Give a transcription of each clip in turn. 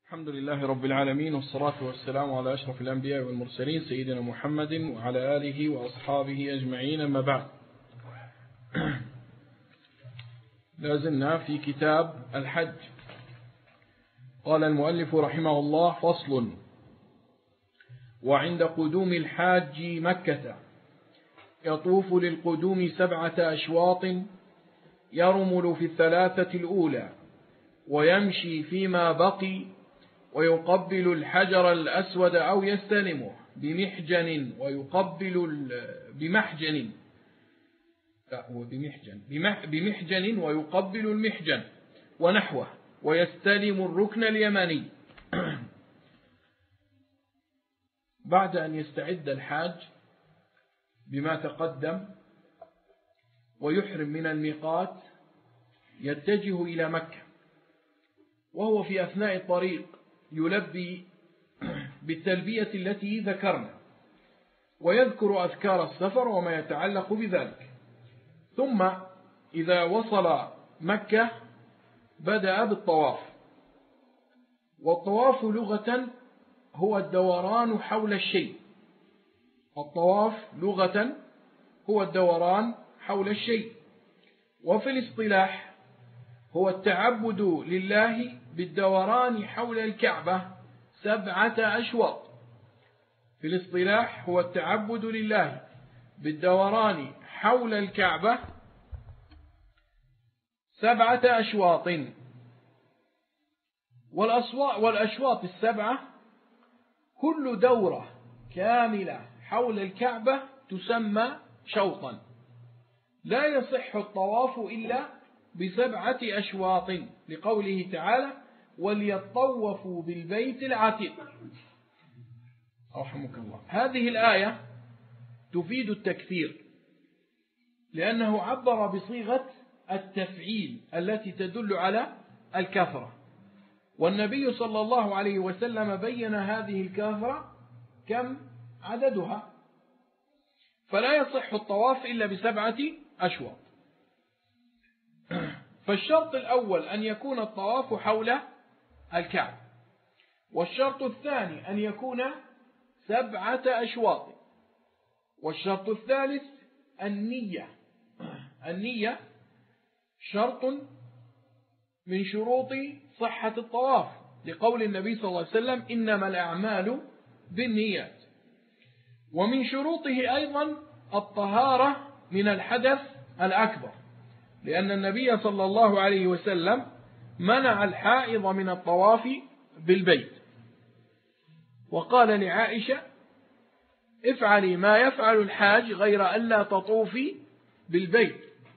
الحمد لله رب العالمين، والصلاة والسلام على أشرف الأنبياء والمرسلين سيدنا محمد وعلى آله وأصحابه أجمعين، أما بعد. لازلنا في كتاب الحج. قال المؤلف رحمه الله: فصل. وعند قدوم الحاج مكة يطوف للقدوم 7 أشواط، يرمل في 3 الأولى، ويمشي فيما بقي، ويقبل الحجر الأسود أو يستلمه بمحجن، بمحجن ويقبل المحجن ونحوه، ويستلم الركن اليماني. بعد أن يستعد الحاج بما تقدم ويحرم من الميقات، يتجه إلى مكة، وهو في أثناء الطريق يلبي بالتلبية التي ذكرنا، ويذكر أذكار السفر وما يتعلق بذلك. ثم إذا وصل مكة بدأ بالطواف. والطواف لغة هو الدوران حول الشيء. الطواف لغة هو الدوران حول الشيء، وفي الاصطلاح هو التعبد لله بالدوران حول الكعبة 7 أشواط. في الاصطلاح هو التعبد لله بالدوران حول الكعبة 7 أشواط. والأشواط 7 كل دورة كاملة حول الكعبة تسمى شوطا. لا يصح الطواف إلا ب7 أشواط، لقوله تعالى: وليطوفوا بالبيت العتيق. رحمك الله. هذه الآية تفيد التكثير، لأنه عبر بصيغة التفعيل التي تدل على الكثرة، والنبي صلى الله عليه وسلم بين هذه الكثرة كم عددها، فلا يصح الطواف إلا ب7 أشواط. فالشرط الأول أن يكون الطواف حول الكعبة، والشرط الثاني أن يكون 7 أشواط، والشرط الثالث النية. النية شرط من شروط صحة الطواف، لقول النبي صلى الله عليه وسلم: إنما الأعمال بالنيات. ومن شروطه أيضا الطهارة من الحدث الأكبر، لأن النبي صلى الله عليه وسلم منع الحائض من الطواف بالبيت، وقال لعائشة: افعلي ما يفعل الحاج غير ألا تطوفي بالبيت.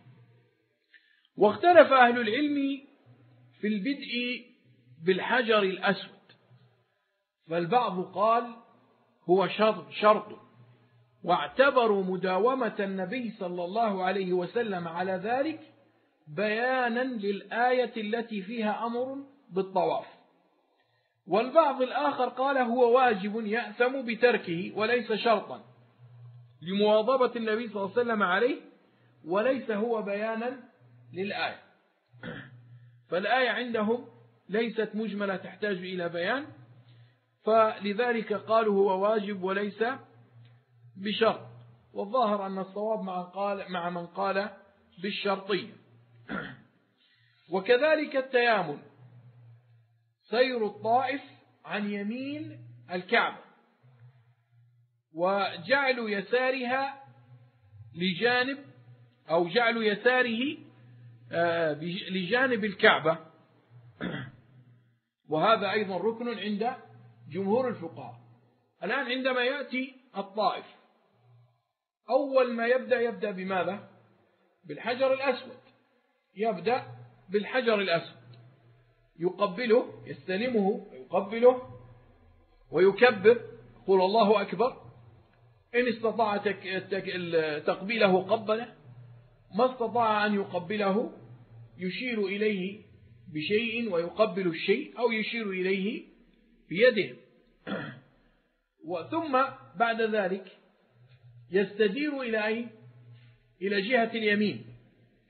واختلف أهل العلم في البدء بالحجر الأسود، فالبعض قال هو شرط، واعتبروا مداومة النبي صلى الله عليه وسلم على ذلك بيانا للآية التي فيها أمر بالطواف. والبعض الآخر قال هو واجب يأثم بتركه وليس شرطا، لمواظبة النبي صلى الله عليه وسلم عليه، وليس هو بيانا للآية. فالآية عندهم ليست مجملة تحتاج إلى بيان، فلذلك قالوا هو واجب وليس بشرط. والظاهر أن الصواب مع من قال بالشرطية. وكذلك التيامن، سير الطائف عن يمين الكعبة، وجعل يسارها لجانب، أو جعل يساره لجانب الكعبة، وهذا أيضا ركن عند جمهور الفقهاء. الآن عندما يأتي الطائف، أول ما يبدأ بماذا؟ بالحجر الأسود. يبدأ بالحجر الأسود، يقبله، يستلمه ويقبله ويكبر، قل الله أكبر. إن استطاع تقبيله قبله، ما استطاع أن يقبله يشير إليه بشيء ويقبل الشيء، أو يشير إليه بيده. ثم بعد ذلك يستدير إلى أين؟ إلى جهة اليمين،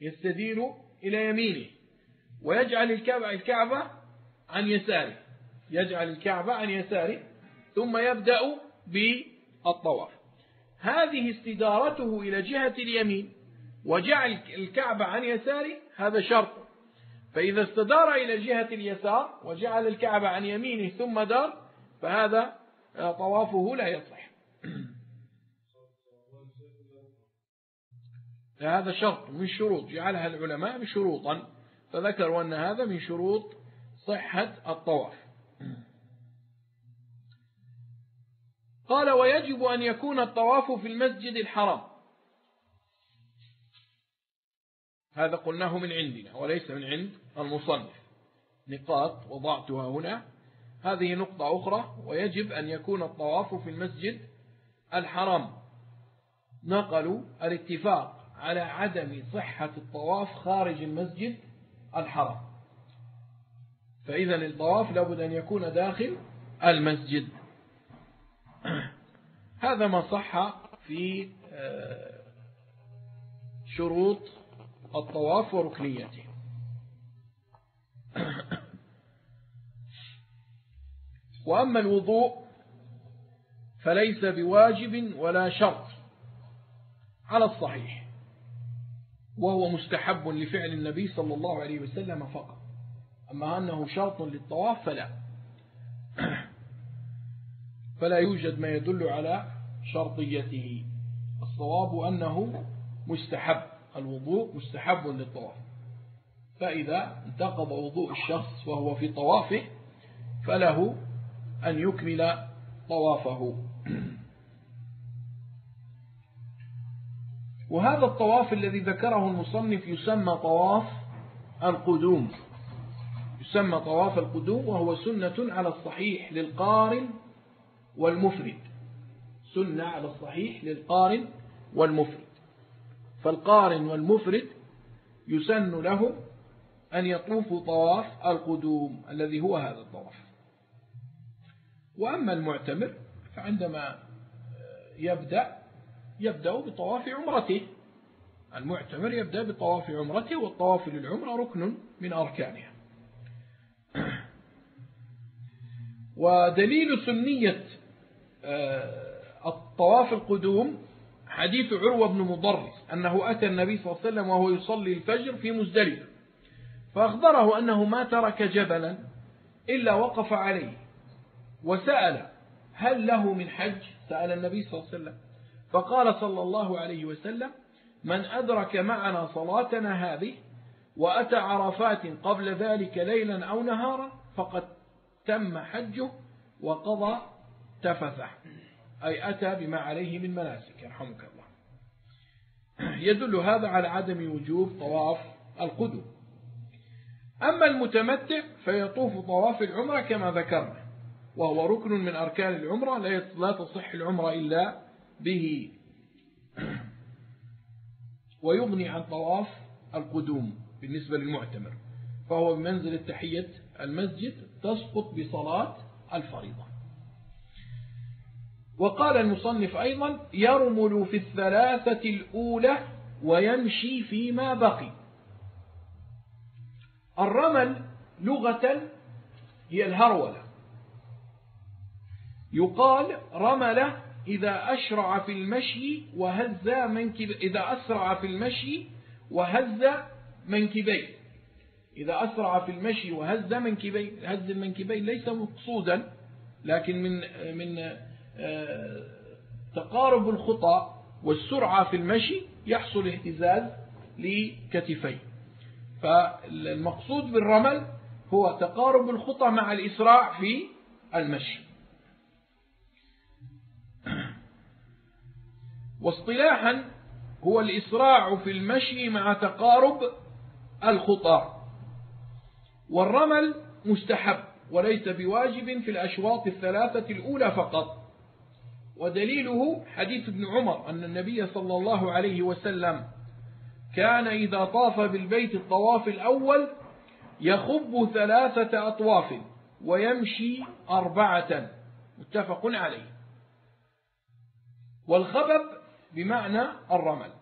يستدير إلى يمينه، ويجعل الكعبة عن يساره، يجعل الكعبة عن يساره ثم يبدأ بالطواف. هذه استدارته إلى جهة اليمين وجعل الكعبة عن يساره هذا شرط. فإذا استدار إلى جهة اليسار وجعل الكعبة عن يمينه ثم دار فهذا طوافه لا يصح. هذا شرط من شروط جعلها العلماء بشروطا، فذكروا أن هذا من شروط صحة الطواف. قال ويجب أن يكون الطواف في المسجد الحرام. هذا قلناه من عندنا وليس من عند المصنف، نقاط وضعتها هنا. هذه نقطة أخرى، ويجب أن يكون الطواف في المسجد الحرام. نقلوا الاتفاق على عدم صحة الطواف خارج المسجد الحرام، فإذا الطواف لابد أن يكون داخل المسجد. هذا ما صح في شروط الطواف وركنيته. وأما الوضوء فليس بواجب ولا شرط على الصحيح، وهو مستحب لفعل النبي صلى الله عليه وسلم فقط. أما أنه شرط للطواف فلا يوجد ما يدل على شرطيته. الصواب أنه مستحب، الوضوء مستحب للطواف. فإذا انتقض وضوء الشخص وهو في طوافه فله أن يكمل طوافه. وهذا الطواف الذي ذكره المصنف يسمى طواف القدوم. يسمى طواف القدوم، وهو سنة على الصحيح للقارن والمفرد. سنة على الصحيح للقارن والمفرد. فالقارن والمفرد يسن له أن يطوفوا طواف القدوم الذي هو هذا الطواف. وأما المعتمر فعندما يبدأ بطواف عمرته. المعتمر يبدأ بطواف عمرته، والطواف للعمرة ركن من أركانها. ودليل سنية الطواف القدوم حديث عروة بن مضرس أنه أتى النبي صلى الله عليه وسلم وهو يصلي الفجر في مزدلفة، فأخبره أنه ما ترك جبلا إلا وقف عليه وسأل هل له من حج؟ سأل النبي صلى الله عليه وسلم، فقال صلى الله عليه وسلم من أدرك معنا صلاتنا هذه وأتى عرفات قبل ذلك ليلا أو نهارا فقد تم حجه وقضى تفثه، أي أتى بما عليه من مناسك يرحمك الله. يدل هذا على عدم وجوب طواف القدوم. أما المتمتع فيطوف طواف العمرة كما ذكرنا، وهو ركن من أركان العمرة، لا تصح العمرة إلا به، ويغني عن طواف القدوم بالنسبة للمعتمر، فهو بمنزل تحية المسجد تسقط بصلاة الفريضة. وقال المصنف أيضا يرمل في الثلاثة الأولى ويمشي فيما بقي. الرمل لغة هي الهرولة. يقال رمل إذا أسرع في المشي وهز منكبيه. إذا أسرع في المشي وهز منكبيه. هز المنكبين ليس مقصودا، لكن من تقارب الخطى والسرعة في المشي يحصل اهتزاز لكتفيه. فالمقصود بالرمل هو تقارب الخطى مع الإسراع في المشي. واصطلاحا هو الإسراع في المشي مع تقارب الخطى. والرمل مستحب وليس بواجب في الأشواط الثلاثة الأولى فقط. ودليله حديث ابن عمر أن النبي صلى الله عليه وسلم كان إذا طاف بالبيت الطواف الأول يخب 3 أطواف ويمشي 4، متفق عليه. والخبب بمعنى الرمل.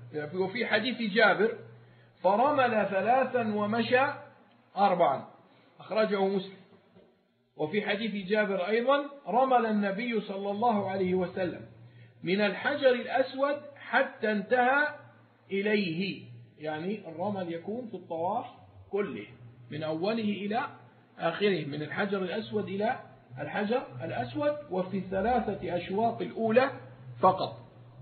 وفي حديث جابر فرمل 3 ومشى 4. أخرجه مسلم. وفي حديث جابر أيضا رمل النبي صلى الله عليه وسلم من الحجر الأسود حتى انتهى إليه، يعني الرمل يكون في الطواف كله من أوله إلى آخره، من الحجر الأسود إلى الحجر الأسود، وفي 3 أشواط الأولى فقط.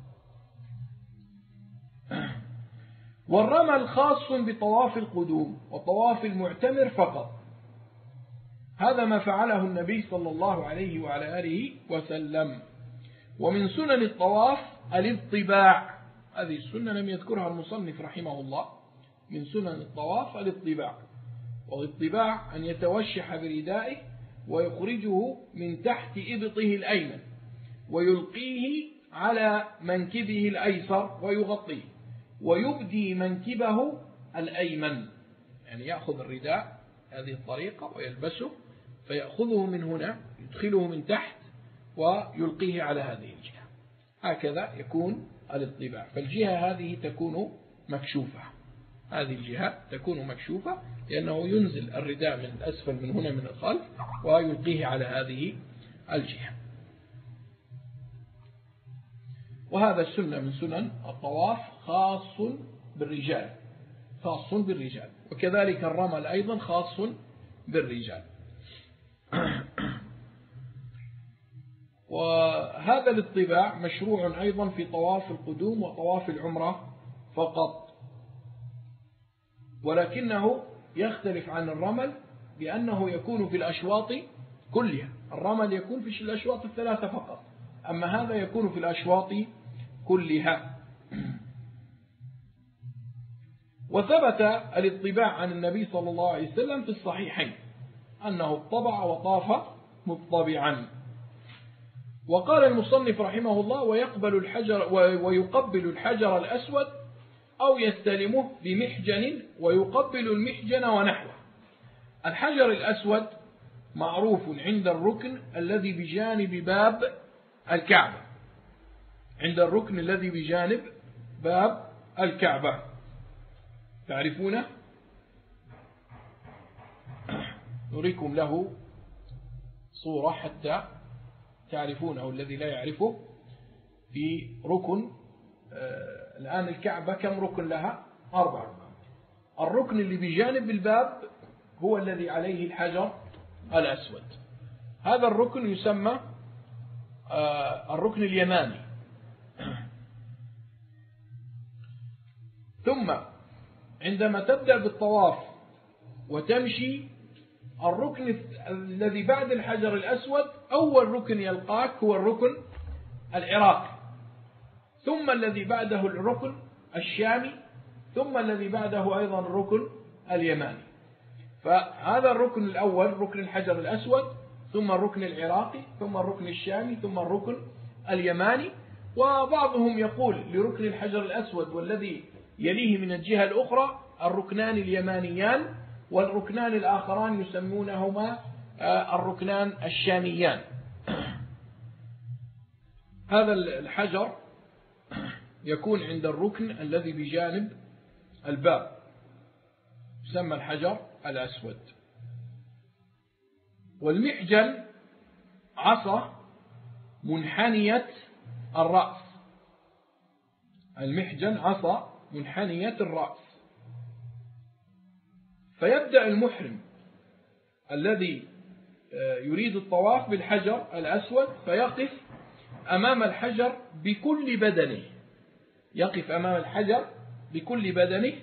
والرمل خاص بطواف القدوم وطواف المعتمر فقط. هذا ما فعله النبي صلى الله عليه وعلى آله وسلم. ومن سنن الطواف الاطباع، هذه السنة لم يذكرها المصنف رحمه الله. من سنن الطواف الاطباع، والاطباع أن يتوشح بردائه ويخرجه من تحت إبطه الأيمن ويلقيه على منكبه الأيسر ويغطيه، ويبدي منكبه الأيمن، يعني يأخذ الرداء هذه الطريقة ويلبسه، فيأخذه من هنا يدخله من تحت ويلقيه على هذه الجهة. هكذا يكون الاطباع. فالجهة هذه تكون مكشوفة، هذه الجهة تكون مكشوفة لأنه ينزل الرداء من الأسفل من هنا من الخلف ويلقيه على هذه الجهة. وهذا السنة من سنن الطواف خاص بالرجال، خاص بالرجال. وكذلك الرمل أيضا خاص بالرجال. وهذا الاطباع مشروع أيضا في طواف القدوم وطواف العمرة فقط، ولكنه يختلف عن الرمل بأنه يكون في الأشواط كلها. الرمل يكون في الأشواط 3 فقط، أما هذا يكون في الأشواط كلها. وثبت الاطباع عن النبي صلى الله عليه وسلم في الصحيحين أنه اطبع وطاف مطبعا. وقال المصنف رحمه الله ويقبل الحجر الأسود أو يستلمه بمحجن ويقبل المحجن ونحوه. الحجر الأسود معروف عند الركن الذي بجانب باب الكعبة، عند الركن الذي بجانب باب الكعبة، تعرفونه؟ نريكم له صورة حتى تعرفونه الذي لا يعرفه. في ركن الآن الكعبة كم ركن لها؟ 4. الركن اللي بجانب الباب هو الذي عليه الحجر الأسود. هذا الركن يسمى الركن اليماني. ثم عندما تبدأ بالطواف وتمشي، الركن الذي بعد الحجر الأسود أول ركن يلقاك هو الركن العراقي، ثم الذي بعده الركن الشامي، ثم الذي بعده أيضا الركن اليماني. فهذا الركن الأول ركن الحجر الأسود، ثم الركن العراقي، ثم الركن الشامي، ثم الركن اليماني. وبعضهم يقول لركن الحجر الأسود والذي يليه من الجهة الأخرى الركنان اليمانيان، والركنان الآخران يسمونهما الركنان الشاميان. هذا الحجر يكون عند الركن الذي بجانب الباب، يسمى الحجر الأسود. والمحجن عصا منحنية الرأس، المحجن عصا منحنية الرأس. فيبدأ المحرم الذي يريد الطواف بالحجر الأسود فيقف أمام الحجر بكل بدنه، يقف أمام الحجر بكل بدنه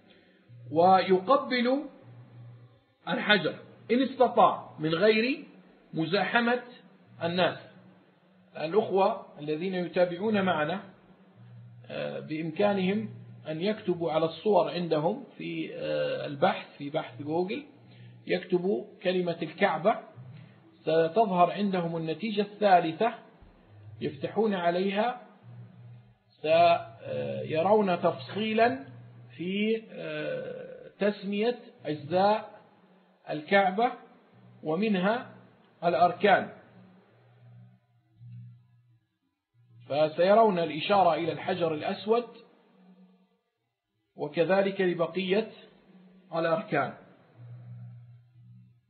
ويقبل الحجر إن استطاع من غير مزاحمة الناس. الأخوة الذين يتابعون معنا بإمكانهم أن يكتبوا على الصور عندهم في البحث، في بحث جوجل، يكتبوا كلمة الكعبة، ستظهر عندهم النتيجة الثالثة، يفتحون عليها سيرون تفصيلا في تسمية أجزاء الكعبة ومنها الأركان. فسيرون الإشارة إلى الحجر الأسود وكذلك لبقية الأركان.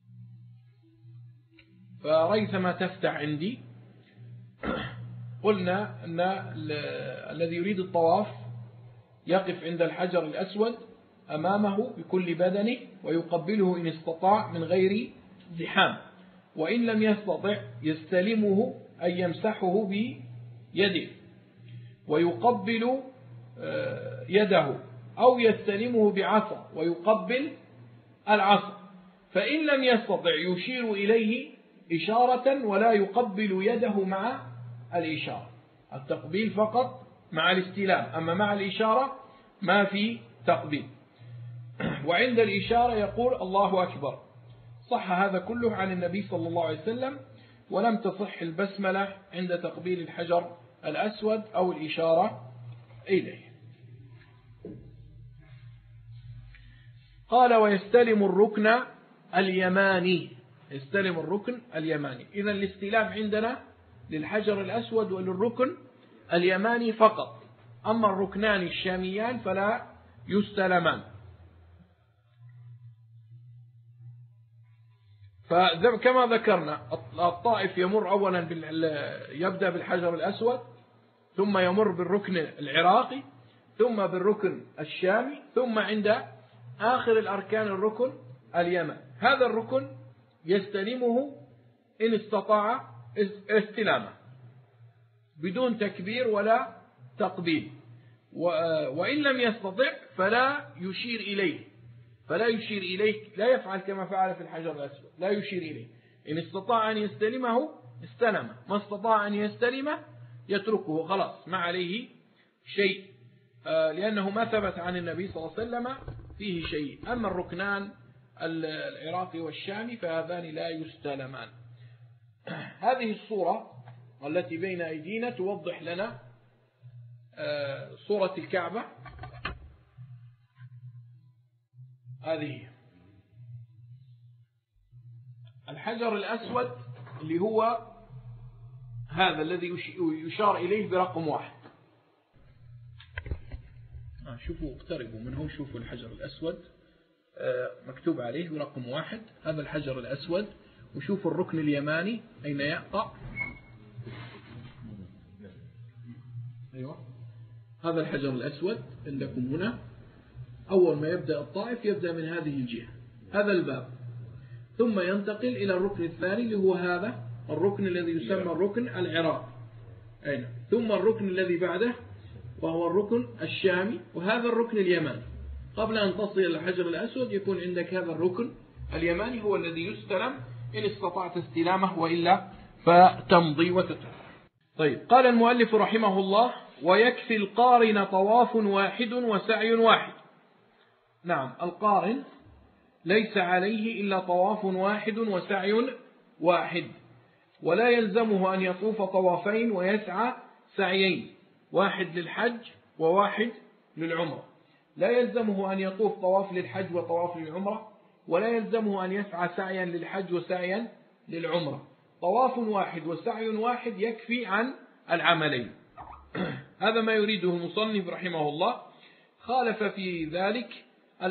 فريثما تفتح عندي. قلنا أن الذي يريد الطواف يقف عند الحجر الأسود أمامه بكل بدنه ويقبله إن استطاع من غير زحام، وإن لم يستطع يستلمه أي يمسحه بيده ويقبل يده، أو يستلمه بعصا ويقبل العصا. فإن لم يستطع يشير إليه إشارة ولا يقبل يده مع الإشارة، التقبيل فقط مع الاستلام، أما مع الإشارة ما في تقبيل. وعند الإشارة يقول الله أكبر. صح هذا كله عن النبي صلى الله عليه وسلم، ولم تصح البسملة عند تقبيل الحجر الأسود أو الإشارة إليه. قال ويستلم الركن اليماني. يستلم الركن اليماني. إذن الاستلام عندنا للحجر الأسود وللركن اليماني فقط، أما الركنان الشاميان فلا يستلمان. فكما ذكرنا الطائف يمر أولا يبدأ بالحجر الأسود، ثم يمر بالركن العراقي، ثم بالركن الشامي، ثم عند آخر الأركان الركن اليمن. هذا الركن يستلمه إن استطاع استلامه بدون تكبير ولا تقبيل، وإن لم يستطع فلا يشير إليه، لا يفعل كما فعل في الحجر الأسود، لا يشير إليه. إن استطاع أن يستلمه استلمه، ما استطاع أن يستلمه يتركه، خلاص ما عليه شيء، لأنه ما ثبت عن النبي صلى الله عليه وسلم فيه شيء. أما الركنان العراقي والشامي فهذان لا يستلمان. هذه الصورة التي بين أيدينا توضح لنا صورة الكعبة. هذه الحجر الأسود اللي هو هذا الذي يشار إليه برقم 1. شوفوا اقتربوا منه، شوفوا الحجر الأسود مكتوب عليه برقم 1. هذا الحجر الأسود، وشوفوا الركن اليماني أين يقع. أيوة، هذا الحجر الأسود عندكم هنا. أول ما يبدأ الطائف يبدأ من هذه الجهة، هذا الباب، ثم ينتقل إلى الركن الثاني اللي هو هذا الركن الذي يسمى الركن العراقي، أين، ثم الركن الذي بعده وهو الركن الشامي، وهذا الركن اليماني. قبل أن تصل إلى الحجر الأسود يكون عندك هذا الركن اليماني هو الذي يستلم إن استطعت استلامه، وإلا فتمضي وتترك. طيب، قال المؤلف رحمه الله: ويكفي القارن طواف واحد وسعي واحد. نعم، القارن ليس عليه إلا طواف واحد وسعي واحد، ولا يلزمه أن يطوف طوافين ويسعى سعيين، واحد للحج وواحد للعمرة. لا يلزمه أن يطوف طواف للحج وطواف للعمرة، ولا يلزمه أن يسعى سعيا للحج وسعيا للعمرة. طواف واحد وسعي واحد يكفي عن العملين. هذا ما يريده المصنف رحمه الله. خالف في ذلك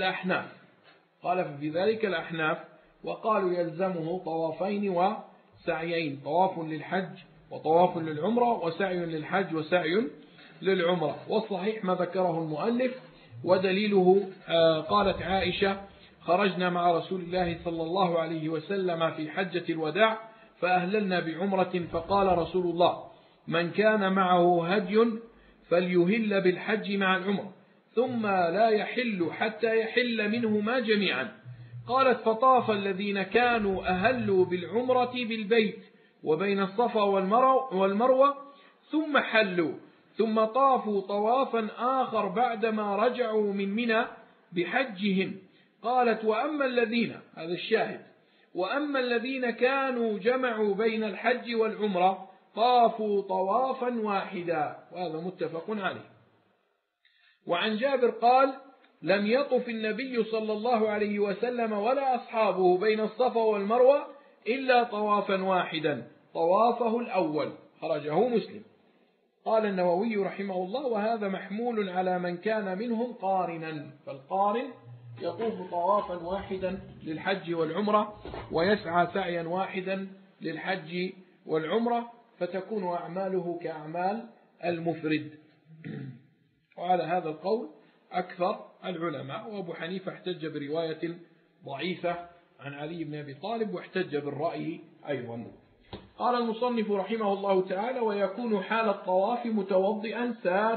الأحناف، وقالوا يلزمه طوافين وسعيين، طواف للحج وطواف للعمرة، وسعي للحج وسعي للعمرة. والصحيح ما ذكره المؤلف، ودليله قالت عائشة: خرجنا مع رسول الله صلى الله عليه وسلم في حجة الوداع فأهللنا بعمرة، فقال رسول الله: من كان معه هدي فليهل بالحج مع العمرة، ثم لا يحل حتى يحل منهما جميعا. قالت: فطاف الذين كانوا أهلوا بالعمرة بالبيت وبين الصفا والمروة ثم حلوا، ثم طافوا طوافا آخر بعدما رجعوا من منى بحجهم. قالت: وأما الذين، هذا الشاهد، وأما الذين كانوا جمعوا بين الحج والعمرة طافوا طوافا واحدا. وهذا متفق عليه. وعن جابر قال: لم يطف النبي صلى الله عليه وسلم ولا أصحابه بين الصفا والمروة إلا طوافا واحدا، طوافه الأول، خرجه مسلم. قال النووي رحمه الله: وهذا محمول على من كان منهم قارنا، فالقارن يطوف طوافا واحدا للحج والعمرة، ويسعى سعيا واحدا للحج والعمرة، فتكون أعماله كأعمال المفرد. وعلى هذا القول أكثر العلماء، وأبو حنيفة احتج برواية ضعيفة عن علي بن أبي طالب، واحتج بالرأي أيضا. قال المصنف رحمه الله تعالى: ويكون حال الطواف متوضئا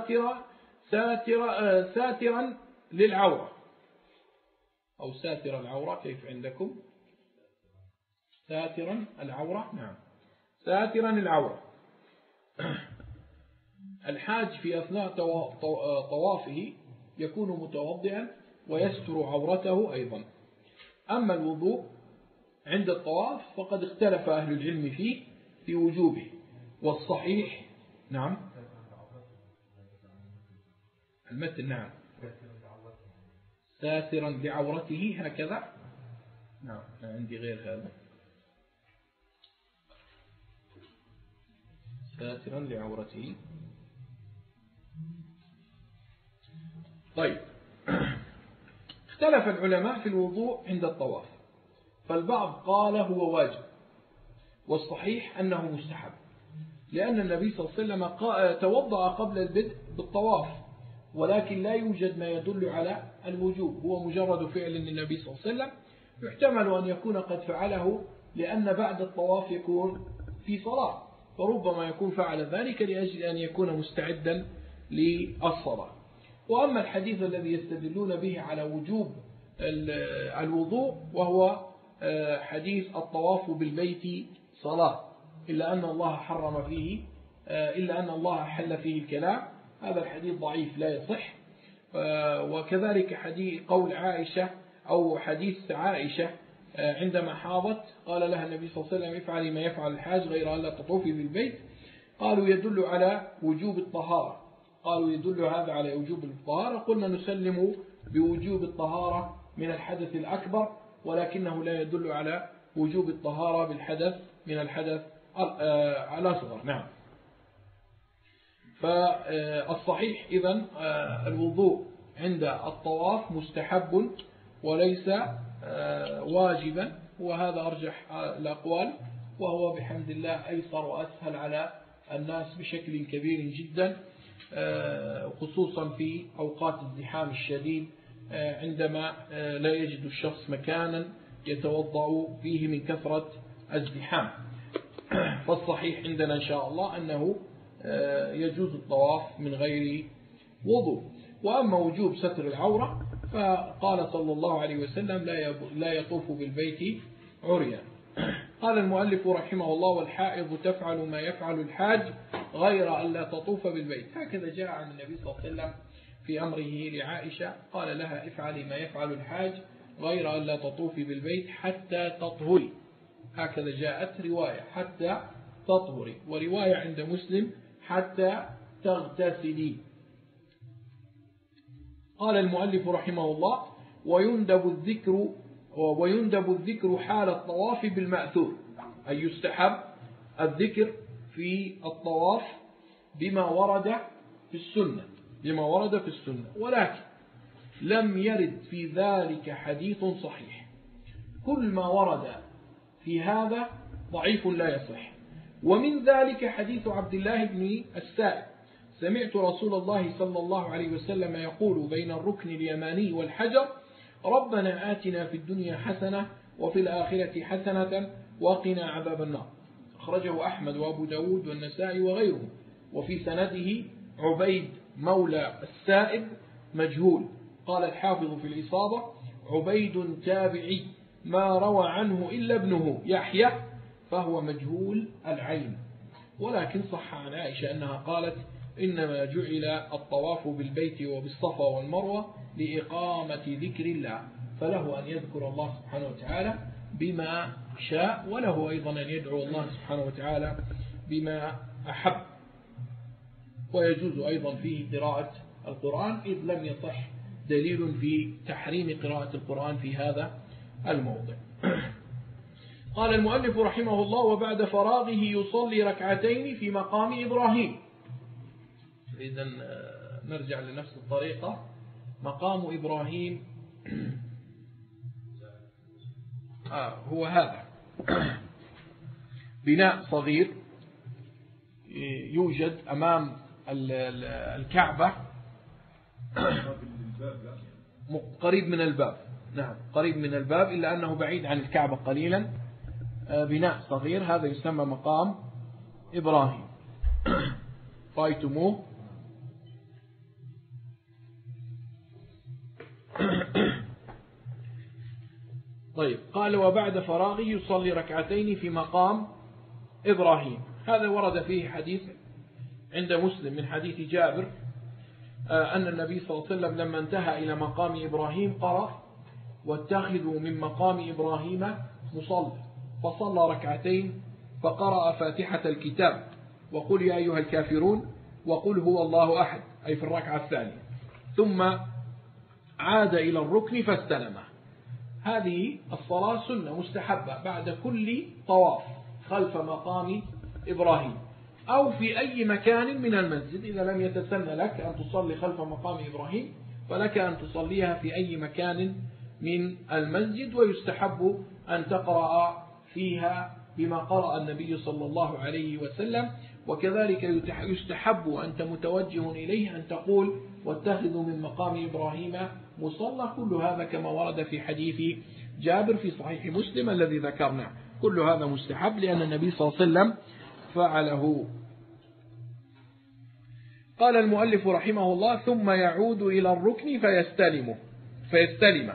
ساترا للعورة، أو ساتر العورة، كيف عندكم؟ ساترا العورة، نعم، ساترا العورة. الحاج في أثناء طوافه يكون متوضئا ويستر عورته أيضا. أما الوضوء عند الطواف فقد اختلف أهل العلم فيه في وجوبه، والصحيح، نعم، المتن، نعم، ساترا لعورته هكذا، نعم، عندي غير هذا، ساترا لعورته. طيب، اختلف العلماء في الوضوء عند الطواف، فالبعض قال هو واجب، والصحيح أنه مستحب، لأن النبي صلى الله عليه وسلم توضأ قبل البدء بالطواف، ولكن لا يوجد ما يدل على الوجوب، هو مجرد فعل للنبي صلى الله عليه وسلم، يحتمل أن يكون قد فعله لأن بعد الطواف يكون في صلاة، فربما يكون فعل ذلك لأجل أن يكون مستعدا للصلاة. وأما الحديث الذي يستدلون به على وجوب الوضوء وهو حديث الطواف بالبيت صلاة، إلا أن الله حل فيه الكلام، هذا الحديث ضعيف لا يصح. وكذلك حديث قول عائشة أو حديث عائشة عندما حاضت قال لها النبي صلى الله عليه وسلم: افعلي ما يفعل الحاج غير أن لا تطوفي بالبيت. قالوا يدل على وجوب الطهارة، قالوا يدل هذا على وجوب الطهارة، قلنا نسلم بوجوب الطهارة من الحدث الأكبر، ولكنه لا يدل على وجوب الطهارة بالحدث من الحدث الأصغر. نعم. فالصحيح إذن الوضوء عند الطواف مستحب وليس واجبا، وهذا أرجح الأقوال، وهو بحمد الله أيسر وأسهل على الناس بشكل كبير جدا، خصوصا في أوقات الزحام الشديد عندما لا يجد الشخص مكانا يتوضأ فيه من كثرة الزحام. فالصحيح عندنا إن شاء الله أنه يجوز الطواف من غير وضوء. وأما وجوب ستر العورة فقال صلى الله عليه وسلم: لا يطوف بالبيت عريان. قال المؤلف رحمه الله: والحائض تفعل ما يفعل الحاج غير أن لا تطوف بالبيت. هكذا جاء عن النبي صلى الله عليه وسلم في أمره لعائشة، قال لها: افعلي ما يفعل الحاج غير أن لا تطوفي بالبيت حتى تطهري. هكذا جاءت رواية حتى تطهري، ورواية عند مسلم حتى تغتسلي. قال المؤلف رحمه الله: ويندب الذكر حال الطواف بالمأثور، أي يستحب الذكر في الطواف بما ورد في السنة، ولكن لم يرد في ذلك حديث صحيح، كل ما ورد في هذا ضعيف لا يصح. ومن ذلك حديث عبد الله بن السائب: سمعت رسول الله صلى الله عليه وسلم يقول بين الركن اليماني والحجر: ربنا آتنا في الدنيا حسنة وفي الآخرة حسنة وقنا عذاب النار. أخرجه أحمد وأبو داود والنسائي وغيره. وفي سنده عبيد مولى السائب مجهول. قال الحافظ في الإصابة: عبيد تابعي ما روى عنه إلا ابنه يحيى، فهو مجهول العين. ولكن صح عن عائشة أنها قالت: إنما جعل الطواف بالبيت وبالصفا والمروة لإقامة ذكر الله، فله أن يذكر الله سبحانه وتعالى بما شاء، وله أيضا أن يدعو الله سبحانه وتعالى بما أحب. ويجوز أيضا فيه قراءة القرآن، إذ لم يصح دليل في تحريم قراءة القرآن في هذا الموضع. قال المؤلف رحمه الله: وبعد فراغه يصلي ركعتين في مقام إبراهيم. إذن نرجع لنفس الطريقة. مقام إبراهيم هو هذا. بناء صغير يوجد أمام الكعبة قريب من الباب. نعم قريب من الباب، إلا أنه بعيد عن الكعبة قليلا. بناء صغير هذا يسمى مقام إبراهيم. رأيتموه؟ طيب، قال وبعد فراغه يصلي ركعتين في مقام إبراهيم. هذا ورد فيه حديث عند مسلم من حديث جابر أن النبي صلى الله عليه وسلم لما انتهى إلى مقام إبراهيم قرأ واتخذوا من مقام إبراهيم مصلى، فصلى ركعتين فقرأ فاتحة الكتاب وقل يا أيها الكافرون وقل هو الله أحد، أي في الركعة الثانية، ثم عاد إلى الركن فاستلمه. هذه الصلاة سنة مستحبة بعد كل طواف خلف مقام إبراهيم أو في أي مكان من المسجد. إذا لم يتسن لك أن تصلي خلف مقام إبراهيم فلك أن تصليها في أي مكان من المسجد، ويستحب أن تقرأ فيها بما قرأ النبي صلى الله عليه وسلم. وكذلك يستحب أنت متوجه إليه أن تقول واتخذوا من مقام إبراهيم مصلى. كل هذا كما ورد في حديث جابر في صحيح مسلم الذي ذكرناه. كل هذا مستحب لأن النبي صلى الله عليه وسلم فعله. قال المؤلف رحمه الله ثم يعود إلى الركن فيستلمه.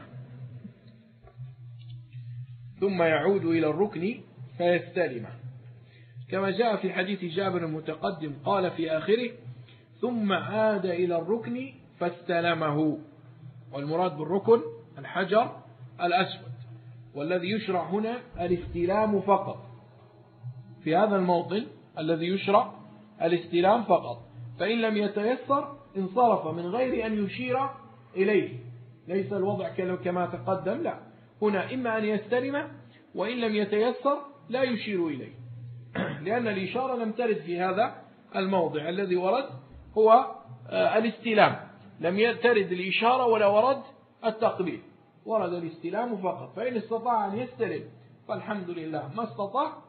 ثم يعود إلى الركن فيستلمه كما جاء في حديث جابر المتقدم قال في آخره ثم عاد إلى الركن فاستلمه. والمراد بالركن الحجر الأسود، والذي يشرع هنا الاستلام فقط. في هذا الموطن الذي يشرع الاستلام فقط، فإن لم يتيسر انصرف من غير أن يشير إليه. ليس الوضع كما تقدم، لا، هنا إما أن يستلم وإن لم يتيسر لا يشير إليه، لأن الإشارة لم ترد في هذا الموضع. الذي ورد هو الاستلام، لم ترد الإشارة ولا ورد التقبيل، ورد الاستلام فقط. فإن استطاع أن يستلم فالحمد لله، ما استطاع